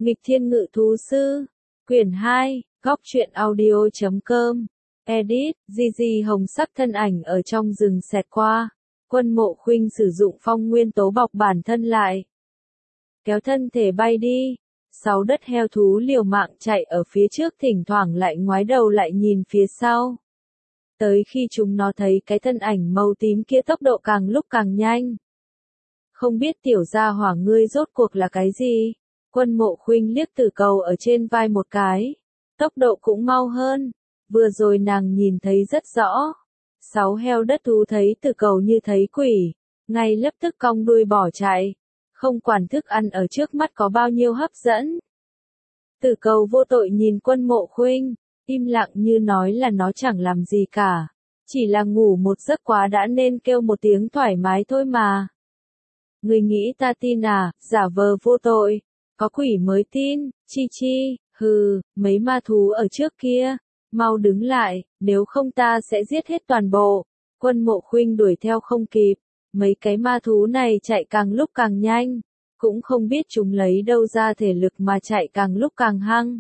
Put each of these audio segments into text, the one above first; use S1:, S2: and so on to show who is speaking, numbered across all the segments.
S1: Nghịch Thiên Ngự Thú Sư, quyển 2, góc truyện audio.com, edit, Gigi hồng sắc thân ảnh ở trong rừng xẹt qua, Quân Mộ Khuynh sử dụng phong nguyên tố bọc bản thân lại. Kéo thân thể bay đi, 6 đất heo thú liều mạng chạy ở phía trước thỉnh thoảng lại ngoái đầu lại nhìn phía sau. Tới khi chúng nó thấy cái thân ảnh màu tím kia tốc độ càng lúc càng nhanh. Không biết tiểu gia hỏa ngươi rốt cuộc là cái gì? Quân Mộ Khuynh liếc Tử Cầu ở trên vai một cái. Tốc độ cũng mau hơn. Vừa rồi nàng nhìn thấy rất rõ. 6 heo đất thú thấy Tử Cầu như thấy quỷ. Ngay lập tức cong đuôi bỏ chạy. Không quản thức ăn ở trước mắt có bao nhiêu hấp dẫn. Tử Cầu vô tội nhìn Quân Mộ Khuynh, im lặng như nói là nó chẳng làm gì cả. Chỉ là ngủ một giấc quá đã nên kêu một tiếng thoải mái thôi mà. Người nghĩ ta tin à, giả vờ vô tội. Có quỷ mới tin, chi chi, hừ, mấy ma thú ở trước kia. Mau đứng lại, nếu không ta sẽ giết hết toàn bộ. Quân Mộ Khuynh đuổi theo không kịp. Mấy cái ma thú này chạy càng lúc càng nhanh. Cũng không biết chúng lấy đâu ra thể lực mà chạy càng lúc càng hăng.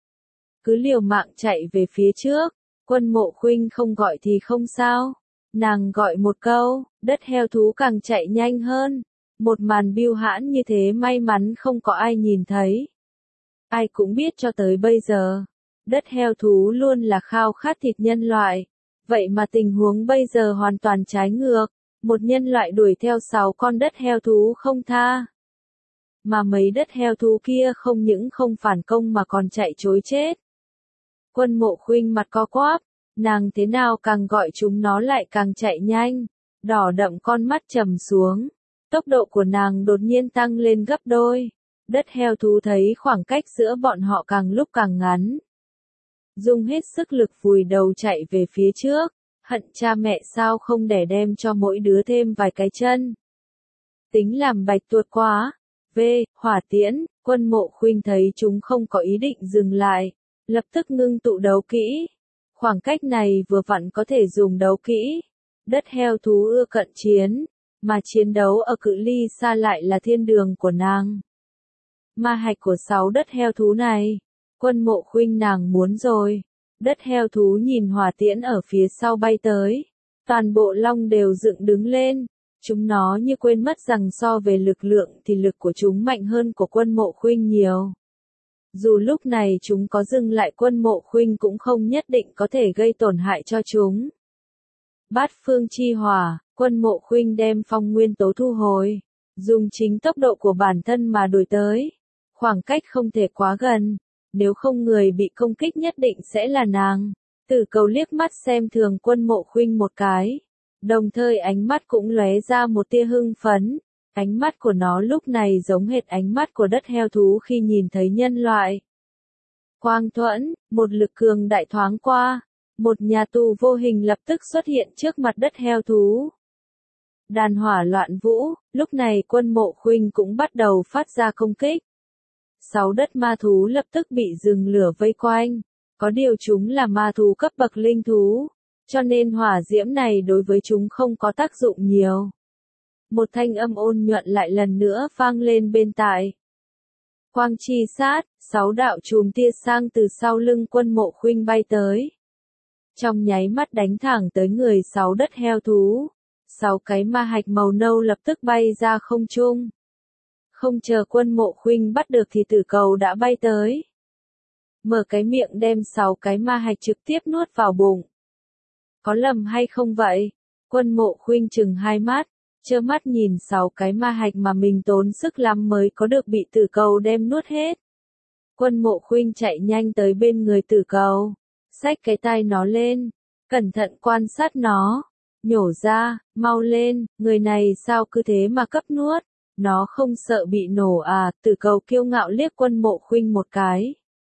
S1: Cứ liều mạng chạy về phía trước. Quân Mộ Khuynh không gọi thì không sao. Nàng gọi một câu, đất heo thú càng chạy nhanh hơn. Một màn bưu hãn như thế may mắn không có ai nhìn thấy. Ai cũng biết cho tới bây giờ, đất heo thú luôn là khao khát thịt nhân loại. Vậy mà tình huống bây giờ hoàn toàn trái ngược. Một nhân loại đuổi theo 6 con đất heo thú không tha. Mà mấy đất heo thú kia không những không phản công mà còn chạy trối chết. Quân Mộ Khuynh mặt co quắp, nàng thế nào càng gọi chúng nó lại càng chạy nhanh. Đỏ đậm con mắt trầm xuống. Tốc độ của nàng đột nhiên tăng lên gấp đôi. Đất heo thú thấy khoảng cách giữa bọn họ càng lúc càng ngắn. Dùng hết sức lực vùi đầu chạy về phía trước. Hận cha mẹ sao không để đem cho mỗi đứa thêm vài cái chân. Tính làm bạch tuột quá. Hỏa tiễn, Quân Mộ Khuynh thấy chúng không có ý định dừng lại. Lập tức ngưng tụ đấu kỹ. Khoảng cách này vừa vặn có thể dùng đấu kỹ. Đất heo thú ưa cận chiến. Mà chiến đấu ở cự ly xa lại là thiên đường của nàng. Ma hạch của 6 đất heo thú này. Quân Mộ Khuynh nàng muốn rồi. Đất heo thú nhìn hỏa tiễn ở phía sau bay tới. Toàn bộ long đều dựng đứng lên. Chúng nó như quên mất rằng so về lực lượng thì lực của chúng mạnh hơn của Quân Mộ Khuynh nhiều. Dù lúc này chúng có dừng lại Quân Mộ Khuynh cũng không nhất định có thể gây tổn hại cho chúng. Bát phương chi hỏa, Quân Mộ Khuynh đem phong nguyên tố thu hồi. Dùng chính tốc độ của bản thân mà đuổi tới. Khoảng cách không thể quá gần. Nếu không người bị công kích nhất định sẽ là nàng. Tử Cầu liếc mắt xem thường Quân Mộ Khuynh một cái. Đồng thời ánh mắt cũng lóe ra một tia hưng phấn. Ánh mắt của nó lúc này giống hệt ánh mắt của đất heo thú khi nhìn thấy nhân loại. Quang thuẫn, một lực cường đại thoáng qua. Một nhà tù vô hình lập tức xuất hiện trước mặt đất heo thú. Đàn hỏa loạn vũ, lúc này Quân Mộ Khuynh cũng bắt đầu phát ra công kích. 6 đất ma thú lập tức bị rừng lửa vây quanh. Có điều chúng là ma thú cấp bậc linh thú. Cho nên hỏa diễm này đối với chúng không có tác dụng nhiều. Một thanh âm ôn nhuận lại lần nữa vang lên bên tai. Quang chi sát, 6 đạo chùm tia sang từ sau lưng Quân Mộ Khuynh bay tới. Trong nháy mắt đánh thẳng tới người 6 đất heo thú. 6 cái ma hạch màu nâu lập tức bay ra không trung. Không chờ Quân Mộ Khuynh bắt được thì Tử Cầu đã bay tới. Mở cái miệng đem 6 cái ma hạch trực tiếp nuốt vào bụng. Có lầm hay không vậy? Quân Mộ Khuynh trừng hai mắt, trơ mắt nhìn 6 cái ma hạch mà mình tốn sức lắm mới có được bị Tử Cầu đem nuốt hết. Quân Mộ Khuynh chạy nhanh tới bên người Tử Cầu, xách cái tai nó lên, cẩn thận quan sát nó, nhổ ra, mau lên, người này sao cứ thế mà cấp nuốt, nó không sợ bị nổ à? Tử Cầu kiêu ngạo liếc Quân Mộ Khuynh một cái.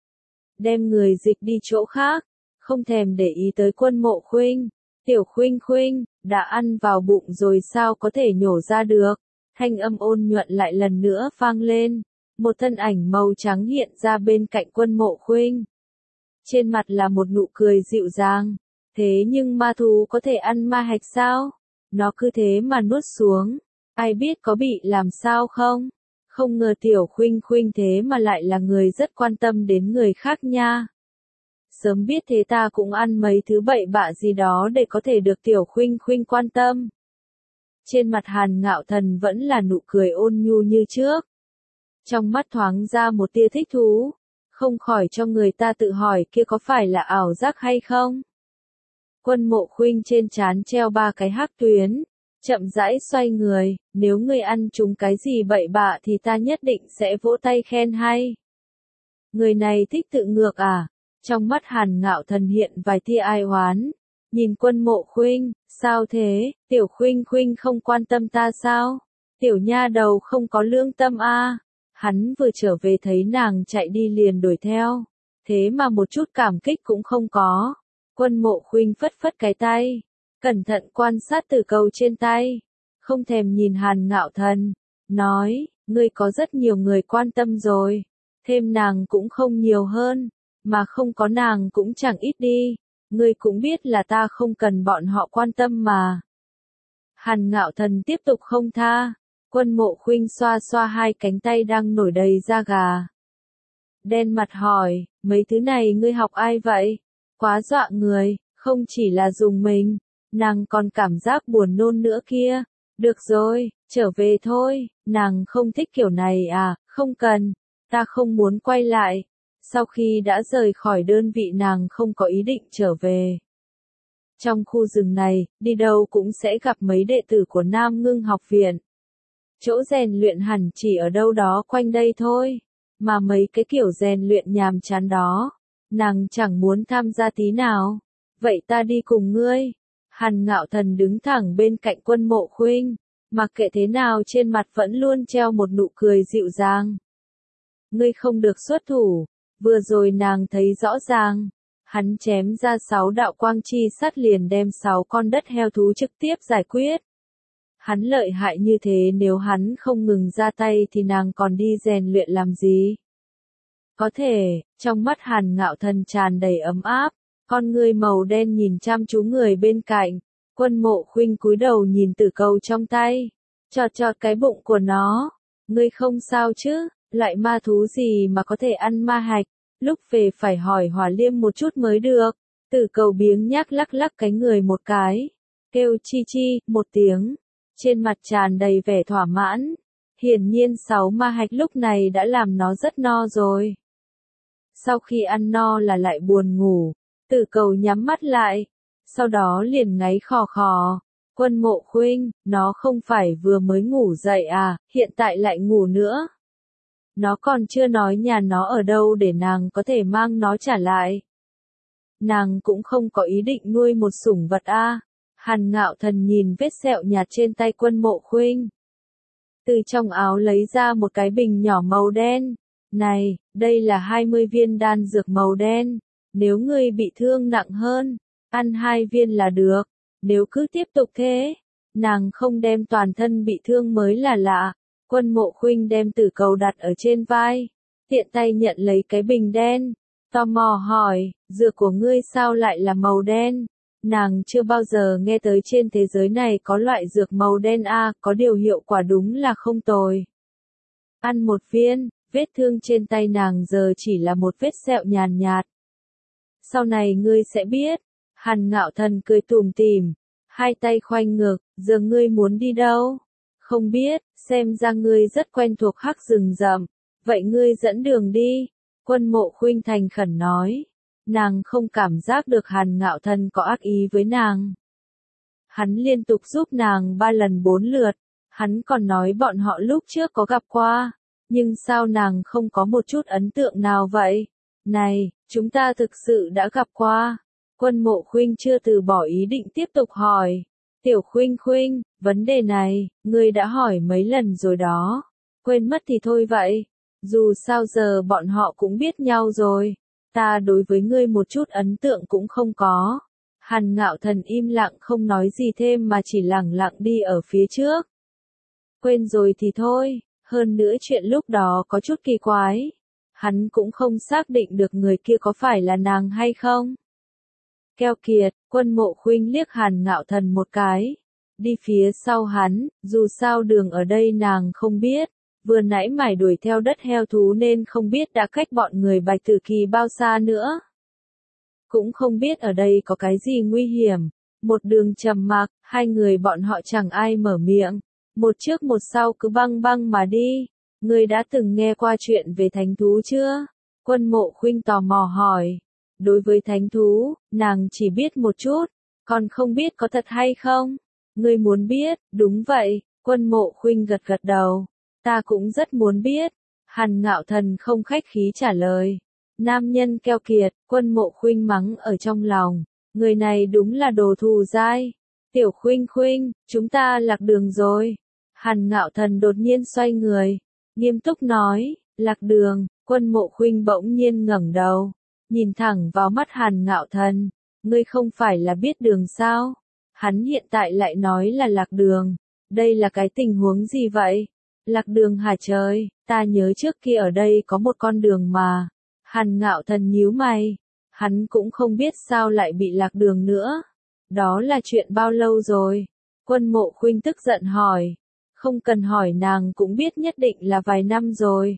S1: Đem người dịch đi chỗ khác, không thèm để ý tới Quân Mộ Khuynh. Tiểu Khuynh Khuynh, đã ăn vào bụng rồi sao có thể nhổ ra được? Thanh âm ôn nhuận lại lần nữa vang lên. Một thân ảnh màu trắng hiện ra bên cạnh Quân Mộ Khuynh. Trên mặt là một nụ cười dịu dàng. Thế nhưng ma thú có thể ăn ma hạch sao? Nó cứ thế mà nuốt xuống. Ai biết có bị làm sao không? Không ngờ Tiểu Khuynh Khuynh thế mà lại là người rất quan tâm đến người khác nha. Sớm biết thế ta cũng ăn mấy thứ bậy bạ gì đó để có thể được Tiểu Khuynh Khuynh quan tâm. Trên mặt Hàn Ngạo Thần vẫn là nụ cười ôn nhu như trước. Trong mắt thoáng ra một tia thích thú, không khỏi cho người ta tự hỏi kia có phải là ảo giác hay không. Quân Mộ Khuynh trên trán treo 3 cái hắc tuyến, chậm rãi xoay người, nếu ngươi ăn trúng cái gì bậy bạ thì ta nhất định sẽ vỗ tay khen hay. Người này thích tự ngược à? Trong mắt Hàn Ngạo Thần hiện vài tia ai oán. Nhìn Quân Mộ Khuynh, sao thế, Tiểu Khuynh Khuynh không quan tâm ta sao? Tiểu nha đầu không có lương tâm a. Hắn vừa trở về thấy nàng chạy đi liền đuổi theo, thế mà một chút cảm kích cũng không có. Quân Mộ Khuynh phất phất cái tay, cẩn thận quan sát tử cầu trên tay, không thèm nhìn Hàn Ngạo Thần, nói, ngươi có rất nhiều người quan tâm rồi, thêm nàng cũng không nhiều hơn, mà không có nàng cũng chẳng ít đi, ngươi cũng biết là ta không cần bọn họ quan tâm mà. Hàn Ngạo Thần tiếp tục không tha, Quân Mộ Khuynh xoa xoa 2 cánh tay đang nổi đầy da gà. Đen mặt hỏi, mấy thứ này ngươi học ai vậy? Quá dọa người, không chỉ là dùng mình, nàng còn cảm giác buồn nôn nữa kia. Được rồi, trở về thôi, nàng không thích kiểu này à, không cần, ta không muốn quay lại. Sau khi đã rời khỏi đơn vị nàng không có ý định trở về. Trong khu rừng này, đi đâu cũng sẽ gặp mấy đệ tử của Nam Ngưng học viện. Chỗ rèn luyện hẳn chỉ ở đâu đó quanh đây thôi, mà mấy cái kiểu rèn luyện nhàm chán đó, nàng chẳng muốn tham gia tí nào. Vậy ta đi cùng ngươi. Hàn Ngạo Thần đứng thẳng bên cạnh Quân Mộ Khuynh, mặc kệ thế nào trên mặt vẫn luôn treo một nụ cười dịu dàng. Ngươi không được xuất thủ, vừa rồi nàng thấy rõ ràng. Hắn chém ra 6 đạo quang chi sắt liền đem 6 con đất heo thú trực tiếp giải quyết. Hắn lợi hại như thế nếu hắn không ngừng ra tay thì nàng còn đi rèn luyện làm gì? Có thể, trong mắt Hàn Ngạo Thần tràn đầy ấm áp, con ngươi màu đen nhìn chăm chú người bên cạnh, Quân Mộ Khuynh cúi đầu nhìn tử cầu trong tay, chọt chọt cái bụng của nó, ngươi không sao chứ, loại ma thú gì mà có thể ăn ma hạch, lúc về phải hỏi Hỏa Liêm một chút mới được. Tử cầu biếng nhác lắc lắc cái người một cái, kêu chi chi, một tiếng. Trên mặt tràn đầy vẻ thỏa mãn, hiển nhiên 6 ma hạch lúc này đã làm nó rất no rồi. Sau khi ăn no là lại buồn ngủ, Tử cầu nhắm mắt lại, sau đó liền ngáy khò khò. Quân Mộ Khuynh, nó không phải vừa mới ngủ dậy à, hiện tại lại ngủ nữa. Nó còn chưa nói nhà nó ở đâu để nàng có thể mang nó trả lại. Nàng cũng không có ý định nuôi một sủng vật a. Hàn Ngạo Thần nhìn vết sẹo nhạt trên tay Quân Mộ Khuynh. Từ trong áo lấy ra một cái bình nhỏ màu đen. Này, đây là 20 viên đan dược màu đen. Nếu ngươi bị thương nặng hơn, ăn 2 viên là được. Nếu cứ tiếp tục thế, nàng không đem toàn thân bị thương mới là lạ. Quân Mộ Khuynh đem tử cầu đặt ở trên vai, tiện tay nhận lấy cái bình đen. Tò mò hỏi, dược của ngươi sao lại là màu đen? Nàng chưa bao giờ nghe tới trên thế giới này có loại dược màu đen a, có điều hiệu quả đúng là không tồi. Ăn 1 viên, vết thương trên tay nàng giờ chỉ là một vết sẹo nhàn nhạt. Sau này ngươi sẽ biết. Hàn Ngạo Thần cười tủm tỉm, 2 tay khoanh ngực, giờ ngươi muốn đi đâu? Không biết, xem ra ngươi rất quen thuộc hắc rừng rậm, vậy ngươi dẫn đường đi. Quân Mộ Khuynh thành khẩn nói. Nàng không cảm giác được Hàn Ngạo Thần có ác ý với nàng. Hắn liên tục giúp nàng 3 lần 4 lượt, hắn còn nói bọn họ lúc trước có gặp qua, nhưng sao nàng không có một chút ấn tượng nào vậy? Này, chúng ta thực sự đã gặp qua. Quân Mộ Khuynh chưa từ bỏ ý định tiếp tục hỏi. Tiểu Khuynh Khuynh, vấn đề này, ngươi đã hỏi mấy lần rồi đó. Quên mất thì thôi vậy. Dù sao giờ bọn họ cũng biết nhau rồi. Ta đối với ngươi một chút ấn tượng cũng không có. Hàn Ngạo Thần im lặng không nói gì thêm mà chỉ lẳng lặng đi ở phía trước. Quên rồi thì thôi, hơn nữa chuyện lúc đó có chút kỳ quái. Hắn cũng không xác định được người kia có phải là nàng hay không. Keo kiệt, Quân Mộ Khuynh liếc Hàn Ngạo Thần một cái. Đi phía sau hắn, dù sao đường ở đây nàng không biết, vừa nãy mải đuổi theo đất heo thú nên không biết đã cách bọn người Bạch Tử Kỳ bao xa nữa. Cũng không biết ở đây có cái gì nguy hiểm. Một đường trầm mặc, hai người bọn họ chẳng ai mở miệng. Một trước một sau cứ băng băng mà đi. Ngươi đã từng nghe qua chuyện về thánh thú chưa? Quân Mộ Khuynh tò mò hỏi. Đối với thánh thú, nàng chỉ biết một chút, còn không biết có thật hay không. Ngươi muốn biết, đúng vậy, Quân Mộ Khuynh gật gật đầu. Ta cũng rất muốn biết. Hàn Ngạo Thần không khách khí trả lời. Nam nhân keo kiệt, Quân Mộ Khuynh mắng ở trong lòng. Người này đúng là đồ thù dai. Tiểu Khuynh Khuynh, chúng ta lạc đường rồi. Hàn Ngạo Thần đột nhiên xoay người, nghiêm túc nói, lạc đường. Quân Mộ Khuynh bỗng nhiên ngẩng đầu, nhìn thẳng vào mắt Hàn Ngạo Thần. Ngươi không phải là biết đường sao? Hắn hiện tại lại nói là lạc đường. Đây là cái tình huống gì vậy? Lạc đường hả trời, ta nhớ trước kia ở đây có một con đường mà. Hàn Ngạo Thần nhíu mày. Hắn cũng không biết sao lại bị lạc đường nữa. Đó là chuyện bao lâu rồi? Quân Mộ Khuynh tức giận hỏi. Không cần hỏi nàng cũng biết nhất định là vài năm rồi.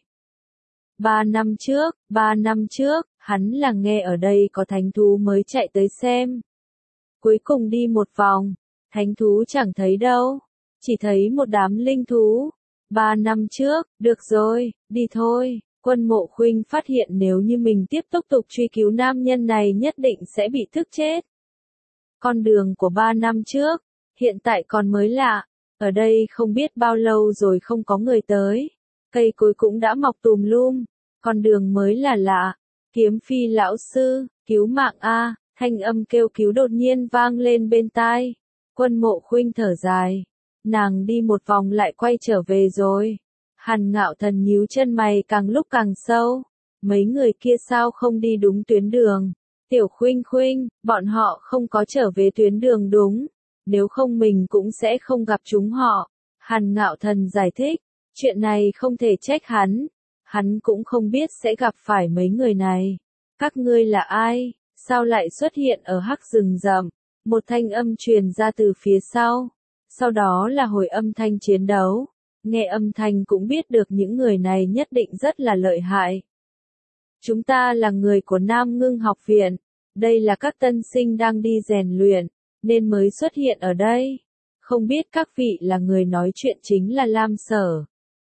S1: 3 năm trước, hắn là nghe ở đây có thánh thú mới chạy tới xem. Cuối cùng đi một vòng, thánh thú chẳng thấy đâu, chỉ thấy một đám linh thú. 3 năm trước, được rồi, đi thôi. Quân Mộ Khuynh phát hiện nếu như mình tiếp tục truy cứu nam nhân này nhất định sẽ bị thức chết. Con đường của 3 năm trước, hiện tại còn mới lạ, ở đây không biết bao lâu rồi không có người tới. Cây cối cũng đã mọc tùm lum, con đường mới là lạ. Kiếm Phi lão sư, cứu mạng a, thanh âm kêu cứu đột nhiên vang lên bên tai. Quân Mộ Khuynh thở dài, nàng đi một vòng lại quay trở về rồi. Hàn Ngạo Thần nhíu chân mày càng lúc càng sâu. Mấy người kia sao không đi đúng tuyến đường? Tiểu Khuynh Khuynh, bọn họ không có trở về tuyến đường đúng. Nếu không mình cũng sẽ không gặp chúng họ. Hàn Ngạo Thần giải thích, chuyện này không thể trách hắn. Hắn cũng không biết sẽ gặp phải mấy người này. Các ngươi là ai? Sao lại xuất hiện ở hắc rừng rậm? Một thanh âm truyền ra từ phía sau. Sau đó là hồi âm thanh chiến đấu. Nghe âm thanh cũng biết được những người này nhất định rất là lợi hại. Chúng ta là người của Nam Ngưng học viện. Đây là các tân sinh đang đi rèn luyện, nên mới xuất hiện ở đây. Không biết các vị là người nói chuyện chính là Lam Sở.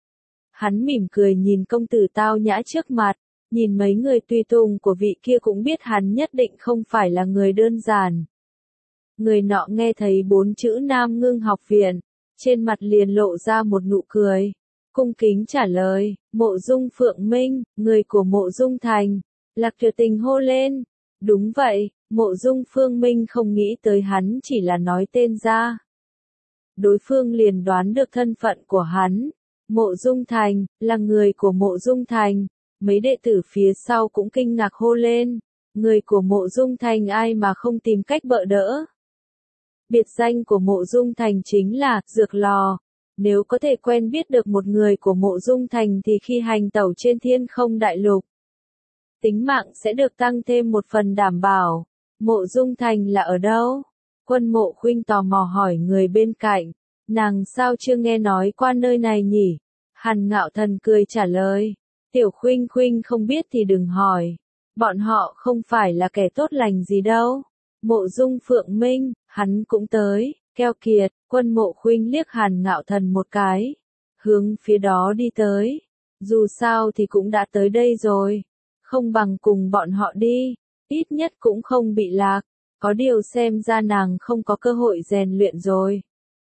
S1: Hắn mỉm cười nhìn công tử tao nhã trước mặt, nhìn mấy người tùy tùng của vị kia cũng biết hắn nhất định không phải là người đơn giản. Người nọ nghe thấy 4 chữ Nam Ngưng học viện, trên mặt liền lộ ra một nụ cười, cung kính trả lời, Mộ Dung Phượng Minh, người của Mộ Dung Thành. Lạc Tuyệt Tình hô lên, đúng vậy, Mộ Dung Phương Minh không nghĩ tới hắn chỉ là nói tên ra. Đối phương liền đoán được thân phận của hắn. Mộ Dung Thành, là người của Mộ Dung Thành. Mấy đệ tử phía sau cũng kinh ngạc hô lên. Người của Mộ Dung Thành ai mà không tìm cách bợ đỡ. Biệt danh của Mộ Dung Thành chính là Dược Lò. Nếu có thể quen biết được một người của Mộ Dung Thành thì khi hành tẩu trên Thiên Không Đại Lục, tính mạng sẽ được tăng thêm một phần đảm bảo. Mộ Dung Thành là ở đâu? Quân Mộ Khuynh tò mò hỏi người bên cạnh. Nàng sao chưa nghe nói qua nơi này nhỉ? Hàn Ngạo Thần cười trả lời. Tiểu Khuynh Khuynh không biết thì đừng hỏi. Bọn họ không phải là kẻ tốt lành gì đâu. Mộ Dung Phượng Minh, hắn cũng tới. Keo kiệt, Quân Mộ Khuynh liếc Hàn Ngạo Thần một cái. Hướng phía đó đi tới. Dù sao thì cũng đã tới đây rồi. Không bằng cùng bọn họ đi. Ít nhất cũng không bị lạc. Có điều xem ra nàng không có cơ hội rèn luyện rồi.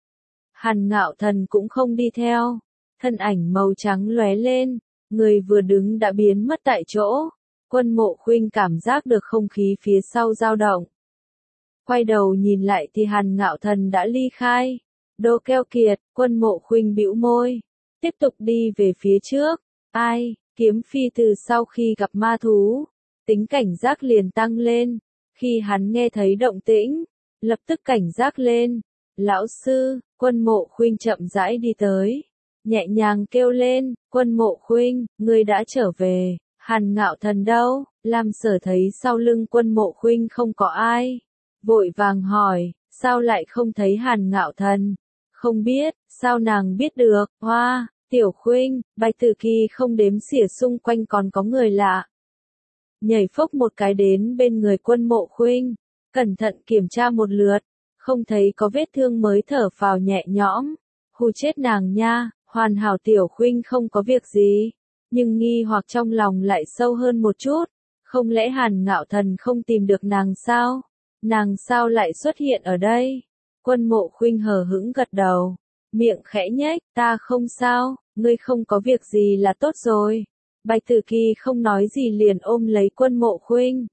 S1: Hàn Ngạo Thần cũng không đi theo. Thân ảnh màu trắng lóe lên. Người vừa đứng đã biến mất tại chỗ. Quân Mộ Khuynh cảm giác được không khí phía sau dao động. Quay đầu nhìn lại thì Hàn Ngạo Thần đã ly khai. Đồ keo kiệt, Quân Mộ Khuynh bĩu môi. Tiếp tục đi về phía trước. Ai, Kiếm Phi từ sau khi gặp ma thú, tính cảnh giác liền tăng lên. Khi hắn nghe thấy động tĩnh, lập tức cảnh giác lên. Lão sư, Quân Mộ Khuynh chậm rãi đi tới. Nhẹ nhàng kêu lên, Quân Mộ Khuynh, ngươi đã trở về. Hàn Ngạo Thần đâu? Lam Sở thấy sau lưng Quân Mộ Khuynh không có ai, vội vàng hỏi, sao lại không thấy Hàn Ngạo Thần? Không biết, sao nàng biết được? Hoa, Tiểu Khuynh, Bạch Tử Kỳ không đếm xỉa xung quanh còn có người lạ. Nhảy phốc một cái đến bên người Quân Mộ Khuynh, cẩn thận kiểm tra một lượt, không thấy có vết thương mới thở phào nhẹ nhõm. Hù chết nàng nha, hoàn hảo Tiểu Khuynh không có việc gì, nhưng nghi hoặc trong lòng lại sâu hơn một chút, không lẽ Hàn Ngạo Thần không tìm được nàng sao? Nàng sao lại xuất hiện ở đây? Quân Mộ Khuynh hờ hững gật đầu, miệng khẽ nhếch, ta không sao, ngươi không có việc gì là tốt rồi. Bạch Tử Kỳ không nói gì liền ôm lấy Quân Mộ Khuynh.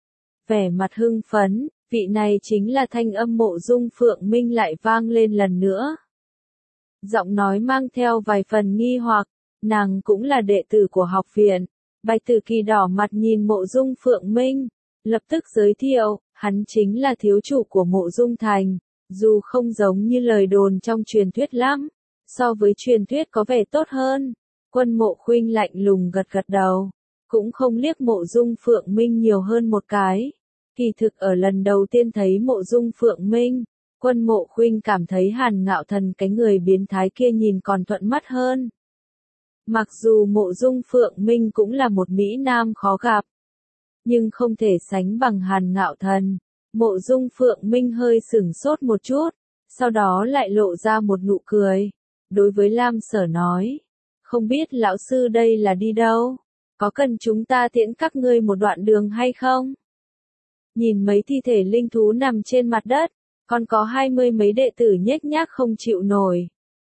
S1: Vẻ mặt hưng phấn, vị này chính là thanh âm Mộ Dung Phượng Minh lại vang lên lần nữa. Giọng nói mang theo vài phần nghi hoặc, nàng cũng là đệ tử của học viện. Bạch Tử Kỳ đỏ mặt nhìn Mộ Dung Phượng Minh, lập tức giới thiệu, hắn chính là thiếu chủ của Mộ Dung Thành, dù không giống như lời đồn trong truyền thuyết lắm, so với truyền thuyết có vẻ tốt hơn. Quân Mộ Khuynh lạnh lùng gật gật đầu, cũng không liếc Mộ Dung Phượng Minh nhiều hơn một cái. Kỳ thực ở lần đầu tiên thấy Mộ Dung Phượng Minh, Quân Mộ Khuynh cảm thấy Hàn Ngạo Thần cái người biến thái kia nhìn còn thuận mắt hơn. Mặc dù Mộ Dung Phượng Minh cũng là một mỹ nam khó gặp, nhưng không thể sánh bằng Hàn Ngạo Thần. Mộ Dung Phượng Minh hơi sửng sốt một chút, sau đó lại lộ ra một nụ cười. Đối với Lam Sở nói, không biết lão sư đây là đi đâu? Có cần chúng ta tiễn các ngươi một đoạn đường hay không? Nhìn mấy thi thể linh thú nằm trên mặt đất, còn có 20 mấy đệ tử nhếch nhác không chịu nổi.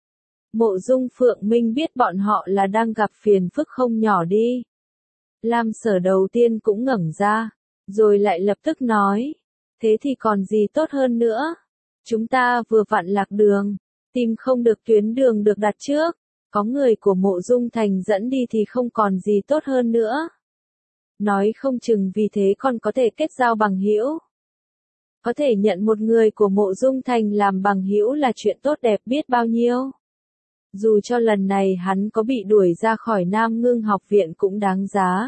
S1: Mộ Dung Phượng Minh biết bọn họ là đang gặp phiền phức không nhỏ đi. Lam Sở đầu tiên cũng ngẩng ra, rồi lại lập tức nói, thế thì còn gì tốt hơn nữa? Chúng ta vừa vặn lạc đường, tìm không được tuyến đường được đặt trước, có người của Mộ Dung Thành dẫn đi thì không còn gì tốt hơn nữa. Nói không chừng vì thế còn có thể kết giao bằng hữu. Có thể nhận một người của Mộ Dung Thành làm bằng hữu là chuyện tốt đẹp biết bao nhiêu. Dù cho lần này hắn có bị đuổi ra khỏi Nam Ngưng học viện cũng đáng giá.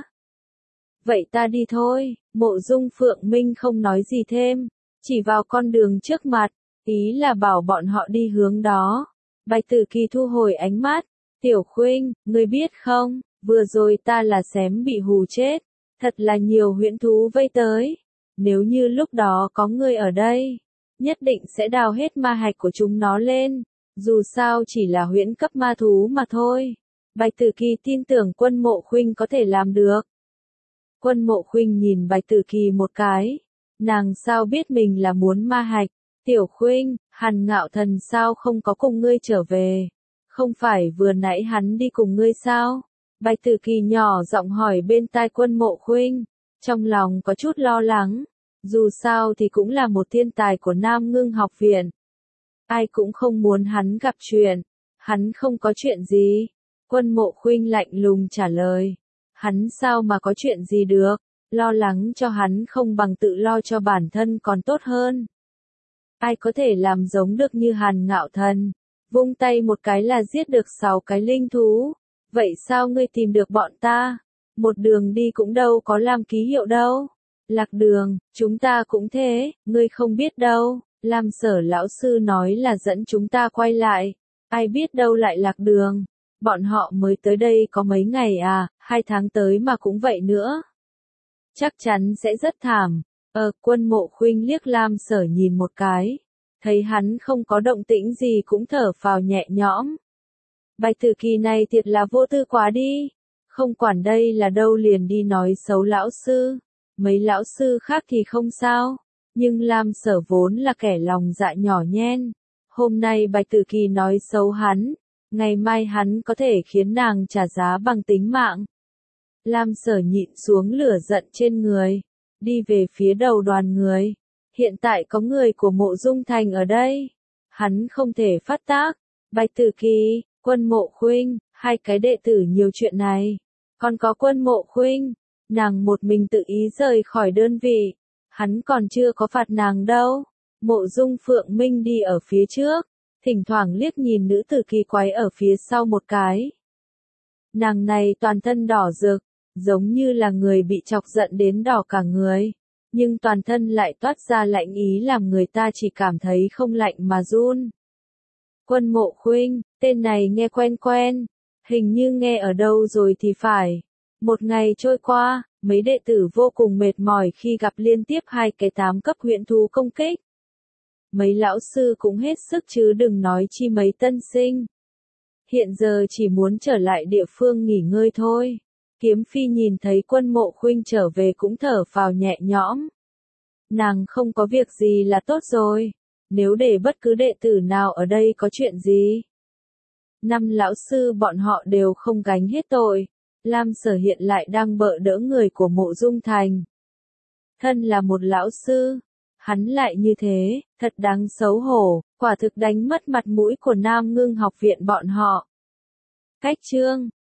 S1: Vậy ta đi thôi, Mộ Dung Phượng Minh không nói gì thêm, chỉ vào con đường trước mặt, ý là bảo bọn họ đi hướng đó. Bạch Tử Kỳ thu hồi ánh mắt, Tiểu Khuynh, ngươi biết không, vừa rồi ta là xém bị hù chết, thật là nhiều huyễn thú vây tới. Nếu như lúc đó có ngươi ở đây, nhất định sẽ đào hết ma hạch của chúng nó lên, dù sao chỉ là huyễn cấp ma thú mà thôi. Bạch Tử Kỳ tin tưởng Quân Mộ Khuynh có thể làm được. Quân Mộ Khuynh nhìn Bạch Tử Kỳ một cái, nàng sao biết mình là muốn ma hạch? Tiểu Khuynh, Hàn Ngạo Thần sao không có cùng ngươi trở về? Không phải vừa nãy hắn đi cùng ngươi sao? Bạch Tử Kỳ nhỏ giọng hỏi bên tai Quân Mộ Khuynh, trong lòng có chút lo lắng, dù sao thì cũng là một thiên tài của Nam Ngưng học viện. Ai cũng không muốn hắn gặp chuyện, hắn không có chuyện gì. Quân Mộ Khuynh lạnh lùng trả lời, hắn sao mà có chuyện gì được, lo lắng cho hắn không bằng tự lo cho bản thân còn tốt hơn. Ai có thể làm giống được như Hàn Ngạo Thần, vung tay một cái là giết được 6 cái linh thú, vậy sao ngươi tìm được bọn ta? Một đường đi cũng đâu có làm ký hiệu đâu. Lạc đường, chúng ta cũng thế, ngươi không biết đâu. Lam Sở lão sư nói là dẫn chúng ta quay lại, ai biết đâu lại lạc đường. Bọn họ mới tới đây có mấy ngày à, 2 tháng tới mà cũng vậy nữa. Chắc chắn sẽ rất thảm. Quân Mộ Khuynh liếc Lam Sở nhìn một cái, thấy hắn không có động tĩnh gì cũng thở phào nhẹ nhõm. Bạch Tử Kỳ này thiệt là vô tư quá đi, không quản đây là đâu liền đi nói xấu lão sư, mấy lão sư khác thì không sao, nhưng Lam Sở vốn là kẻ lòng dạ nhỏ nhen, hôm nay Bạch Tử Kỳ nói xấu hắn, ngày mai hắn có thể khiến nàng trả giá bằng tính mạng. Lam Sở nhịn xuống lửa giận trên người, đi về phía đầu đoàn người. Hiện tại có người của Mộ Dung Thành ở đây, hắn không thể phát tác. Bạch Tử Kỳ, Quân Mộ Khuynh, 2 cái đệ tử nhiều chuyện này. Còn có Quân Mộ Khuynh, nàng một mình tự ý rời khỏi đơn vị, hắn còn chưa có phạt nàng đâu. Mộ Dung Phượng Minh đi ở phía trước, thỉnh thoảng liếc nhìn nữ tử kỳ quái ở phía sau một cái. Nàng này toàn thân đỏ rực, giống như là người bị chọc giận đến đỏ cả người, nhưng toàn thân lại toát ra lạnh ý làm người ta chỉ cảm thấy không lạnh mà run. Quân Mộ Khuynh, tên này nghe quen quen, Hình như nghe ở đâu rồi thì phải. Một ngày trôi qua, mấy đệ tử vô cùng mệt mỏi khi gặp liên tiếp 2 cái 8 cấp huyễn thú công kích. Mấy lão sư cũng hết sức chứ đừng nói chi mấy tân sinh. Hiện giờ chỉ muốn trở lại địa phương nghỉ ngơi thôi. Kiếm Phi nhìn thấy Quân Mộ Khuynh trở về cũng thở phào nhẹ nhõm. Nàng không có việc gì là tốt rồi. Nếu để bất cứ đệ tử nào ở đây có chuyện gì, 5 lão sư bọn họ đều không gánh hết tội. Lam Sở hiện lại đang bợ đỡ người của Mộ Dung Thành. Thân là một lão sư, hắn lại như thế, thật đáng xấu hổ, quả thực đánh mất mặt mũi của Nam Ngưng học viện bọn họ. Cách chương